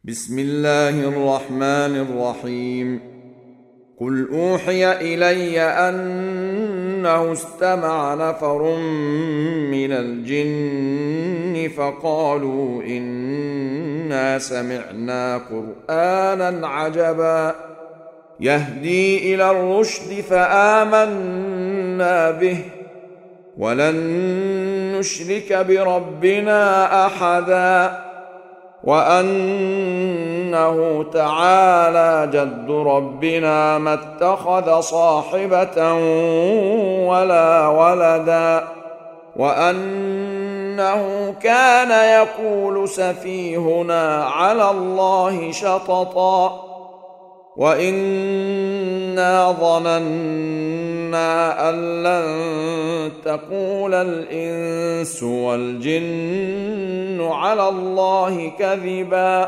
بسم الله الرحمن الرحيم. قل أوحي إلي أنه استمع نفر من الجن فقالوا إنا سمعنا قرآنا عجبا يهدي إلى الرشد فآمنا به ولن نشرك بربنا أحدا وأنه تعالى جد ربنا ما اتخذ صاحبة ولا ولدا وأنه كان يقول سفيهنا على الله شططا وإنا ظننا أن لن تقول الإنس والجن على الله كذبا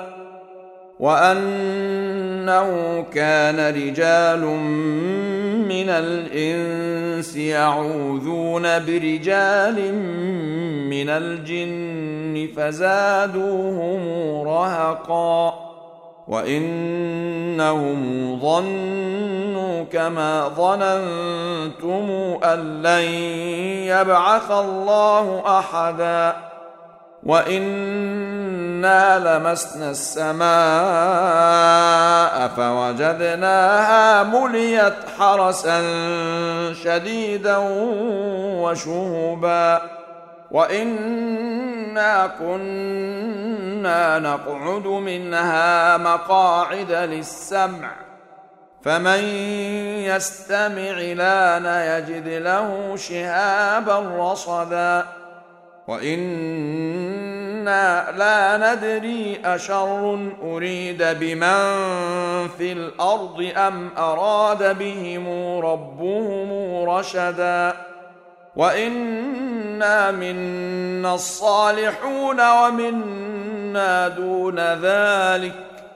وأنه كان رجال من الإنس يعوذون برجال من الجن فزادوهم رهقا وإنهم ظنوا كما ظننتم أن لن يبعث الله أحدا وإنا لمسنا السماء فوجدناها مليت حرسا شديدا وشهبا وإنا كنا نقعد منها مقاعد للسمع فمن يستمع لان يجد له شهابا رصدا وإنا لا ندري أشر أريد بمن في الأرض أم أراد بهم ربهم رشدا وإنا منا الصالحون ومنا دون ذلك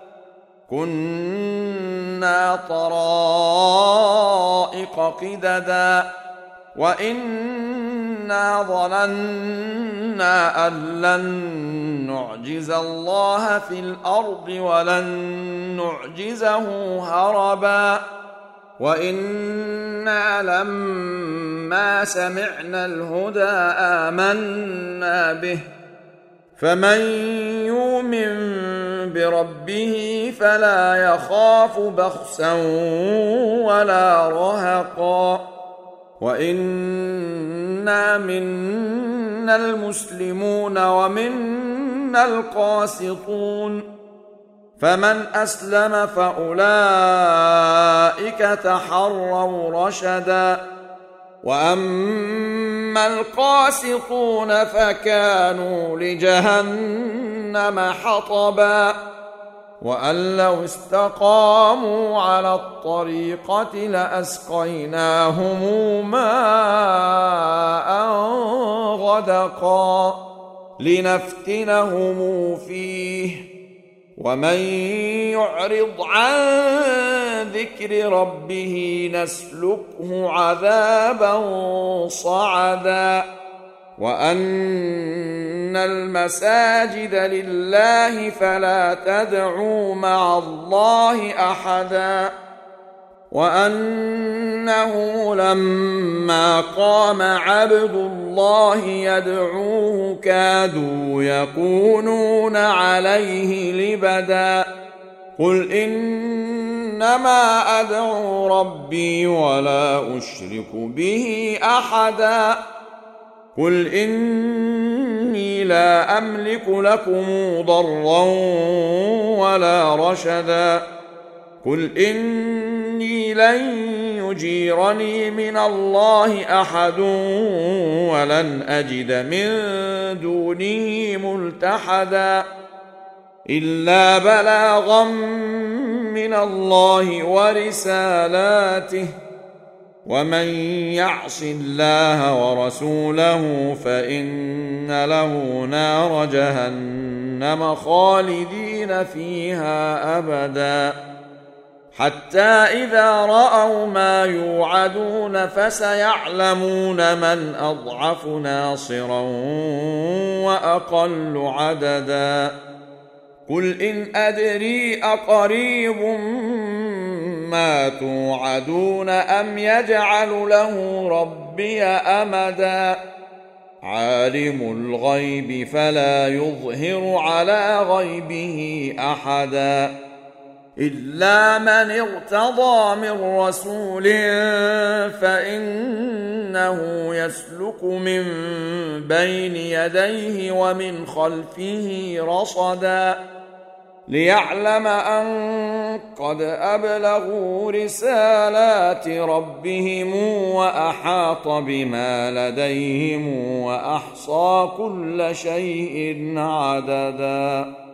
كنا طرائق قددا وإنا ظننا أن لن نعجز الله في الأرض ولن نعجزه هربا وإنا لما سمعنا الهدى آمنا به فمن يؤمن بربه فلا يخاف بخسا ولا رهقا وإنا منا المسلمون ومنا القاسطون فمن أسلم فأولئك تحروا رشدا وأما القاسطون فكانوا لجهنم حطبا وأن لو استقاموا على الطريقة لأسقيناهم ماء غدقا لنفتنهم فيه ومن يعرض عن ذكر ربه نسلكه عذابا صعدا وأن المساجد لله فلا تدعوا مع الله أحدا وأنه لما قام عبد الله يدعوه كادوا يكونون عليه لبدا قل إنما أدعو ربي ولا أشرك به أحدا قل إني لا أملك لكم ضرا ولا رشدا قل إني لن يجيرني من الله أحد ولن أجد من دونه ملتحدا إلا بلاغا من الله ورسالاته ومن يعص الله ورسوله فإن له نار جهنم خالدين فيها أبدا حتى إذا رأوا ما يوعدون فسيعلمون من أضعف ناصرا وأقل عددا قل إن أدري أقريب ما توعدون أم يجعل له ربي أمدا عالم الغيب فلا يظهر على غيبه أحدا إلا من ارتضى من رسول فإنه يسلك من بين يديه ومن خلفه رصدا ليعلم أن قد أبلغوا رسالات ربهم وأحاط بما لديهم وأحصى كل شيء عددا.